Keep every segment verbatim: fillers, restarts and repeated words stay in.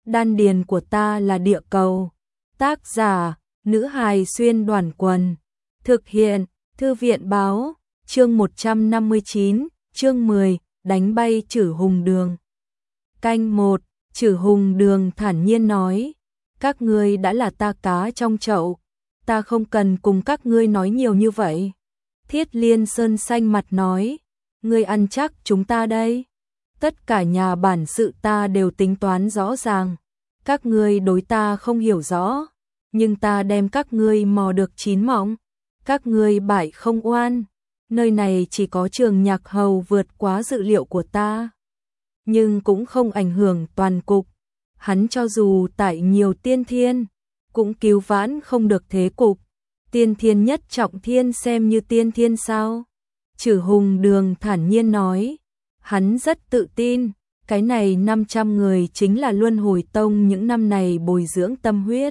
đan điền của ta là địa cầu. Tác giả, nữ hài xuyên đoàn quần. Thực hiện, thư viện báo, chương một trăm năm mươi chín, chương mười, đánh bay Trử Hùng Đường. Canh một, Trử Hùng Đường thản nhiên nói, các ngươi đã là ta cá trong chậu, ta không cần cùng các ngươi nói nhiều như vậy. Thiết Liên Sơn xanh mặt nói, ngươi ăn chắc chúng ta đây. Tất cả nhà bản sự ta đều tính toán rõ ràng, các ngươi đối ta không hiểu rõ, nhưng ta đem các ngươi mò được chín mỏng, các ngươi bại không oan. Nơi này chỉ có Trường Nhạc Hầu vượt quá dự liệu của ta, nhưng cũng không ảnh hưởng toàn cục. Hắn cho dù tại nhiều tiên thiên, cũng cứu vãn không được thế cục. Tiên thiên nhất trọng thiên xem như tiên thiên sao? Trử Hùng Đường thản nhiên nói, hắn rất tự tin, cái này năm trăm người chính là Luân Hồi Tông những năm này bồi dưỡng tâm huyết.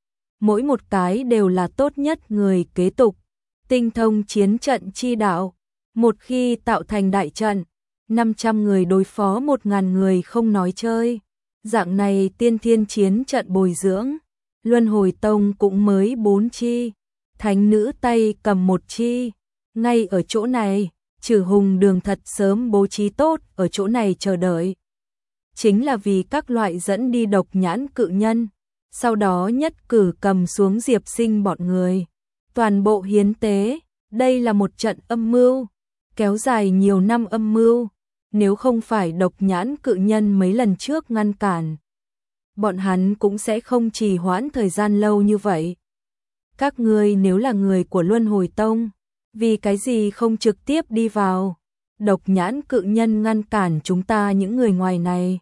Mỗi một cái đều là tốt nhất người kế tục, tinh thông chiến trận chi đạo. Một khi tạo thành đại trận, năm trăm người đối phó một nghìn người không nói chơi. Dạng này tiên thiên chiến trận bồi dưỡng, Luân Hồi Tông cũng mới bốn chi, thánh nữ tay cầm một chi. Ngay ở chỗ này, Trử Hùng Đường thật sớm bố trí tốt ở chỗ này chờ đợi. Chính là vì các loại dẫn đi độc nhãn cự nhân, sau đó nhất cử cầm xuống Diệp Sinh bọn người. Toàn bộ hiến tế, đây là một trận âm mưu, kéo dài nhiều năm âm mưu. Nếu không phải độc nhãn cự nhân mấy lần trước ngăn cản, bọn hắn cũng sẽ không trì hoãn thời gian lâu như vậy. Các ngươi nếu là người của Luân Hồi Tông, vì cái gì không trực tiếp đi vào? Độc nhãn cự nhân ngăn cản chúng ta những người ngoài này,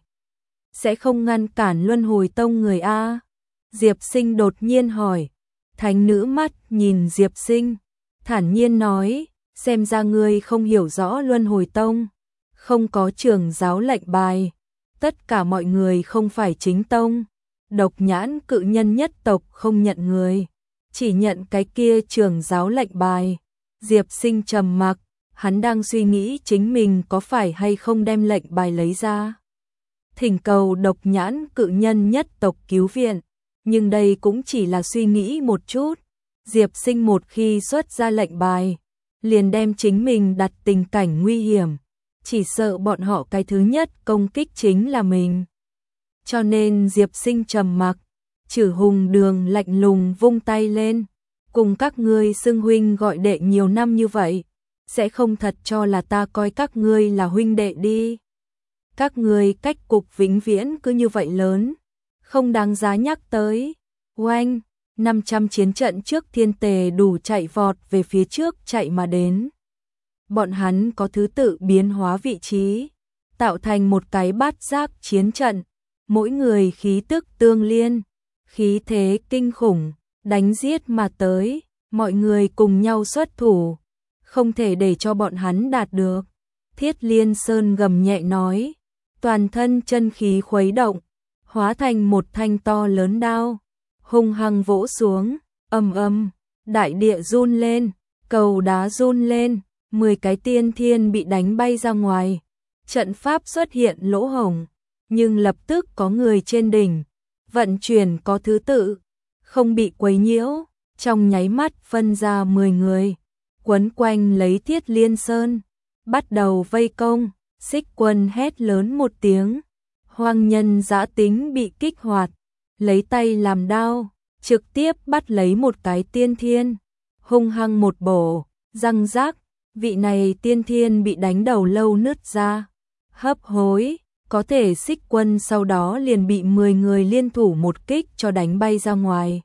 sẽ không ngăn cản Luân Hồi Tông người a? Diệp Sinh đột nhiên hỏi. Thánh nữ mắt nhìn Diệp Sinh, thản nhiên nói, xem ra ngươi không hiểu rõ Luân Hồi Tông. Không có trưởng giáo lệnh bài, tất cả mọi người không phải chính tông. Độc nhãn cự nhân nhất tộc không nhận người, chỉ nhận cái kia trưởng giáo lệnh bài. Diệp Sinh trầm mặc, hắn đang suy nghĩ chính mình có phải hay không đem lệnh bài lấy ra, thỉnh cầu độc nhãn cự nhân nhất tộc cứu viện, nhưng đây cũng chỉ là suy nghĩ một chút. Diệp Sinh một khi xuất ra lệnh bài, liền đem chính mình đặt tình cảnh nguy hiểm, chỉ sợ bọn họ cái thứ nhất công kích chính là mình. Cho nên Diệp Sinh trầm mặc. Trử Hùng Đường lạnh lùng vung tay lên, cùng các ngươi xưng huynh gọi đệ nhiều năm như vậy, sẽ không thật cho là ta coi các ngươi là huynh đệ đi. Các ngươi cách cục vĩnh viễn cứ như vậy lớn, không đáng giá nhắc tới. Oanh, năm trăm chiến trận trước thiên tề đủ chạy vọt về phía trước chạy mà đến. Bọn hắn có thứ tự biến hóa vị trí, tạo thành một cái bát giác chiến trận, mỗi người khí tức tương liên, khí thế kinh khủng, đánh giết mà tới, mọi người cùng nhau xuất thủ, không thể để cho bọn hắn đạt được. Thiết Liên Sơn gầm nhẹ nói, toàn thân chân khí khuấy động, hóa thành một thanh to lớn đao, hung hăng vỗ xuống, ầm ầm, đại địa run lên, cầu đá run lên. Mười cái tiên thiên bị đánh bay ra ngoài, trận pháp xuất hiện lỗ hổng, nhưng lập tức có người trên đỉnh, vận chuyển có thứ tự, không bị quấy nhiễu, trong nháy mắt phân ra mười người, quấn quanh lấy Thiết Liên Sơn, bắt đầu vây công. Xích Quân hét lớn một tiếng, hoang nhân dã tính bị kích hoạt, lấy tay làm đao, trực tiếp bắt lấy một cái tiên thiên, hung hăng một bổ, răng rác. Vị này tiên thiên bị đánh đầu lâu nứt ra, hấp hối, có thể Xích Quân sau đó liền bị mười người liên thủ một kích cho đánh bay ra ngoài.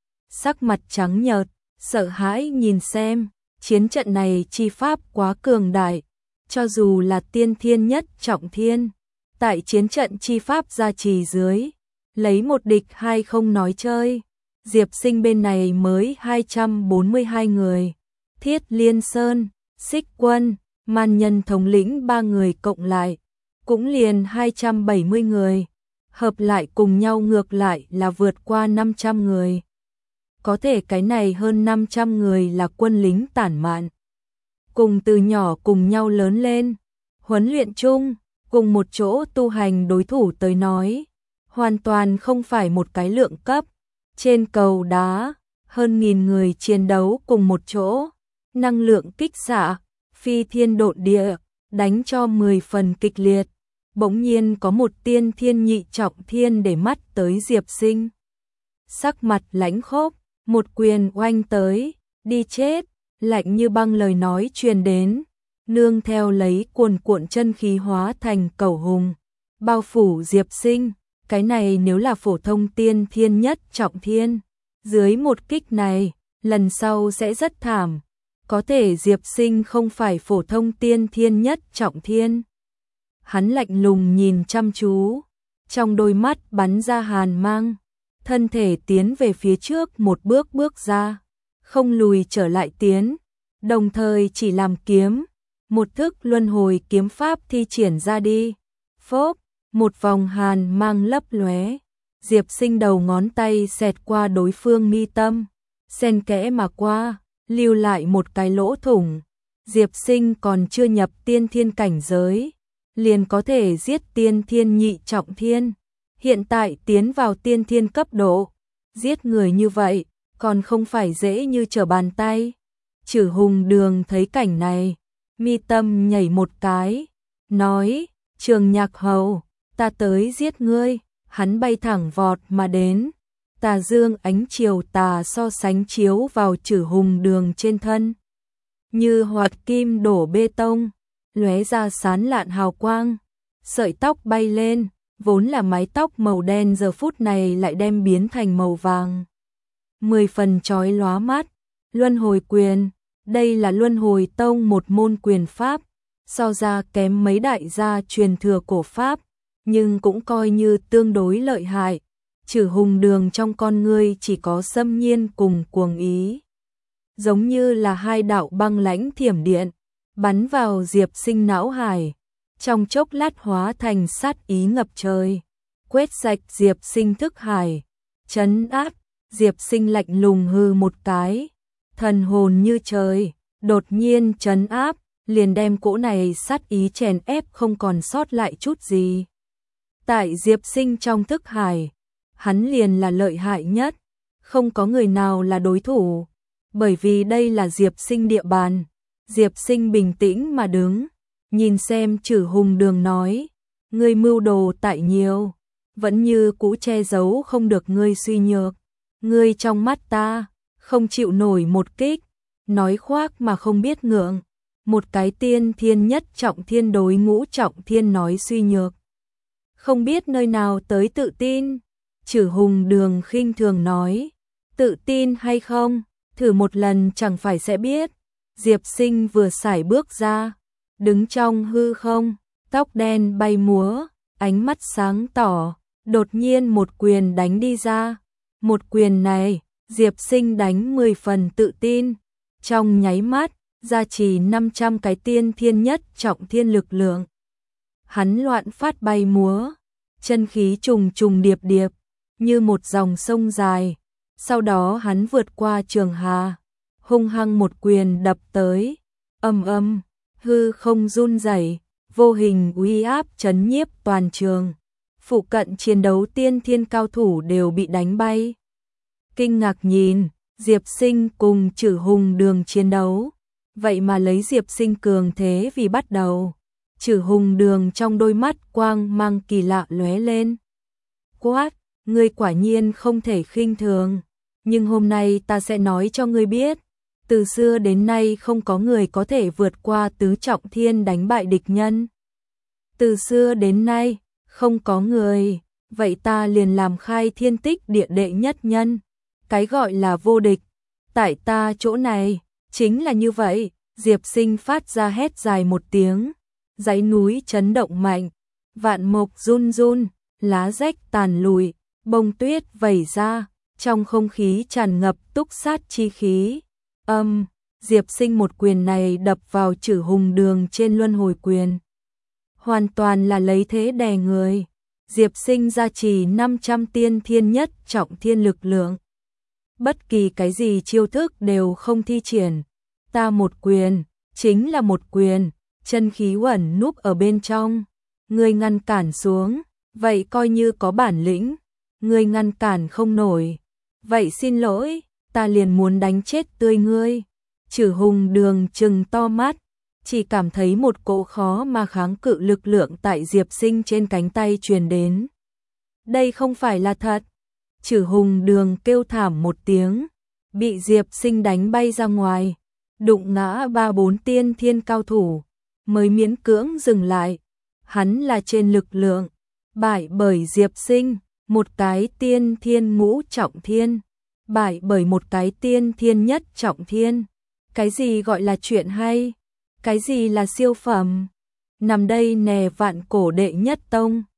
Sắc mặt trắng nhợt, sợ hãi nhìn xem, chiến trận này chi pháp quá cường đại, cho dù là tiên thiên nhất trọng thiên, tại chiến trận chi pháp gia trì dưới, lấy một địch hai không nói chơi. Diệp Sinh bên này mới hai trăm bốn mươi hai người, Thiết Liên Sơn, Xích Quân, Man Nhân thống lĩnh ba người cộng lại, cũng liền hai trăm bảy mươi người, hợp lại cùng nhau ngược lại là vượt qua năm trăm người. Có thể cái này hơn năm trăm người là quân lính tản mạn, cùng từ nhỏ cùng nhau lớn lên, huấn luyện chung, cùng một chỗ tu hành đối thủ tới nói, hoàn toàn không phải một cái lượng cấp. Trên cầu đá, hơn nghìn người chiến đấu cùng một chỗ, năng lượng kích xạ, phi thiên độn địa, đánh cho mười phần kịch liệt. Bỗng nhiên có một tiên thiên nhị trọng thiên để mắt tới Diệp Sinh. Sắc mặt lãnh khốc, một quyền oanh tới, đi chết, lạnh như băng lời nói truyền đến, nương theo lấy cuồn cuộn chân khí hóa thành cẩu hùng, bao phủ Diệp Sinh. Cái này nếu là phổ thông tiên thiên nhất trọng thiên, dưới một kích này, lần sau sẽ rất thảm. Có thể Diệp Sinh không phải phổ thông tiên thiên nhất trọng thiên. Hắn lạnh lùng nhìn chăm chú, trong đôi mắt bắn ra hàn mang, thân thể tiến về phía trước một bước bước ra, không lùi trở lại tiến, đồng thời chỉ làm kiếm, một thức luân hồi kiếm pháp thi triển ra đi. Phốp, một vòng hàn mang lấp lóe, Diệp Sinh đầu ngón tay xẹt qua đối phương mi tâm, xen kẽ mà qua, lưu lại một cái lỗ thủng. Diệp Sinh còn chưa nhập tiên thiên cảnh giới, liền có thể giết tiên thiên nhị trọng thiên. Hiện tại tiến vào tiên thiên cấp độ, giết người như vậy, còn không phải dễ như trở bàn tay. Chử Hùng Đường thấy cảnh này, mi tâm nhảy một cái, nói, Trường Nhạc Hầu, ta tới giết ngươi. Hắn bay thẳng vọt mà đến, tà dương ánh chiều tà so sánh chiếu vào Chử Hùng Đường trên thân, như hoạt kim đổ bê tông, lóe ra sán lạn hào quang. Sợi tóc bay lên, vốn là mái tóc màu đen giờ phút này lại đem biến thành màu vàng, mười phần chói lóa mắt. Luân hồi quyền, đây là Luân Hồi Tông một môn quyền pháp, so ra kém mấy đại gia truyền thừa cổ pháp, nhưng cũng coi như tương đối lợi hại. Chử Hùng Đường trong con ngươi chỉ có xâm nhiên cùng cuồng ý, giống như là hai đạo băng lãnh thiểm điện, bắn vào Diệp Sinh não hải, trong chốc lát hóa thành sát ý ngập trời, quét sạch Diệp Sinh thức hải, trấn áp. Diệp Sinh lạnh lùng hừ một cái, thần hồn như trời, đột nhiên trấn áp, liền đem cỗ này sát ý chèn ép không còn sót lại chút gì. Tại Diệp Sinh trong thức hải, hắn liền là lợi hại nhất, không có người nào là đối thủ, bởi vì đây là Diệp Sinh địa bàn. Diệp Sinh bình tĩnh mà đứng, nhìn xem Chử Hùng Đường nói, ngươi mưu đồ tại nhiều, vẫn như cũ che giấu không được ngươi suy nhược, ngươi trong mắt ta, không chịu nổi một kích, nói khoác mà không biết ngượng, một cái tiên thiên nhất trọng thiên đối ngũ trọng thiên nói suy nhược. Không biết nơi nào tới tự tin. Chử Hùng Đường khinh thường nói, tự tin hay không, thử một lần chẳng phải sẽ biết. Diệp Sinh vừa sải bước ra, đứng trong hư không, tóc đen bay múa, ánh mắt sáng tỏ, đột nhiên một quyền đánh đi ra. Một quyền này, Diệp Sinh đánh mười phần tự tin, trong nháy mắt, gia trì năm trăm cái tiên thiên nhất trọng thiên lực lượng. Hắn loạn phát bay múa, chân khí trùng trùng điệp điệp, như một dòng sông dài. Sau đó hắn vượt qua trường hà, hung hăng một quyền đập tới, âm âm, hư không run rẩy, vô hình uy áp chấn nhiếp toàn trường. Phụ cận chiến đấu tiên thiên cao thủ đều bị đánh bay. Kinh ngạc nhìn, Diệp Sinh cùng Chử Hùng Đường chiến đấu, vậy mà lấy Diệp Sinh cường thế vì bắt đầu. Chử Hùng Đường trong đôi mắt quang mang kỳ lạ lóe lên. Quát, ngươi quả nhiên không thể khinh thường, nhưng hôm nay ta sẽ nói cho ngươi biết, từ xưa đến nay không có người có thể vượt qua tứ trọng thiên đánh bại địch nhân. Từ xưa đến nay, không có người, vậy ta liền làm khai thiên tích địa đệ nhất nhân. Cái gọi là vô địch, tại ta chỗ này, chính là như vậy. Diệp Sinh phát ra hét dài một tiếng, dãy núi chấn động mạnh, vạn mộc run run, lá rách tàn lùi, bông tuyết vẩy ra, trong không khí tràn ngập túc sát chi khí. Âm, Diệp Sinh một quyền này đập vào Chử Hùng Đường trên luân hồi quyền, hoàn toàn là lấy thế đè người. Diệp Sinh gia trì năm trăm tiên thiên nhất trọng thiên lực lượng, bất kỳ cái gì chiêu thức đều không thi triển. Ta một quyền, chính là một quyền, chân khí uẩn núp ở bên trong, ngươi ngăn cản xuống, Vậy coi như có bản lĩnh, ngươi ngăn cản không nổi. Vậy xin lỗi, ta liền muốn đánh chết tươi ngươi. Chử Hùng Đường trừng to mắt, chỉ cảm thấy một cỗ khó mà kháng cự lực lượng tại Diệp Sinh trên cánh tay truyền đến. Đây không phải là thật. Chử Hùng Đường kêu thảm một tiếng, bị Diệp Sinh đánh bay ra ngoài, đụng ngã ba bốn tiên thiên cao thủ, mới miễn cưỡng dừng lại. Hắn là trên lực lượng, bại bởi Diệp Sinh, một cái tiên thiên ngũ trọng thiên, bại bởi một cái tiên thiên nhất trọng thiên. Cái gì gọi là chuyện hay? Cái gì là siêu phẩm? Nằm đây nè vạn cổ đệ nhất tông,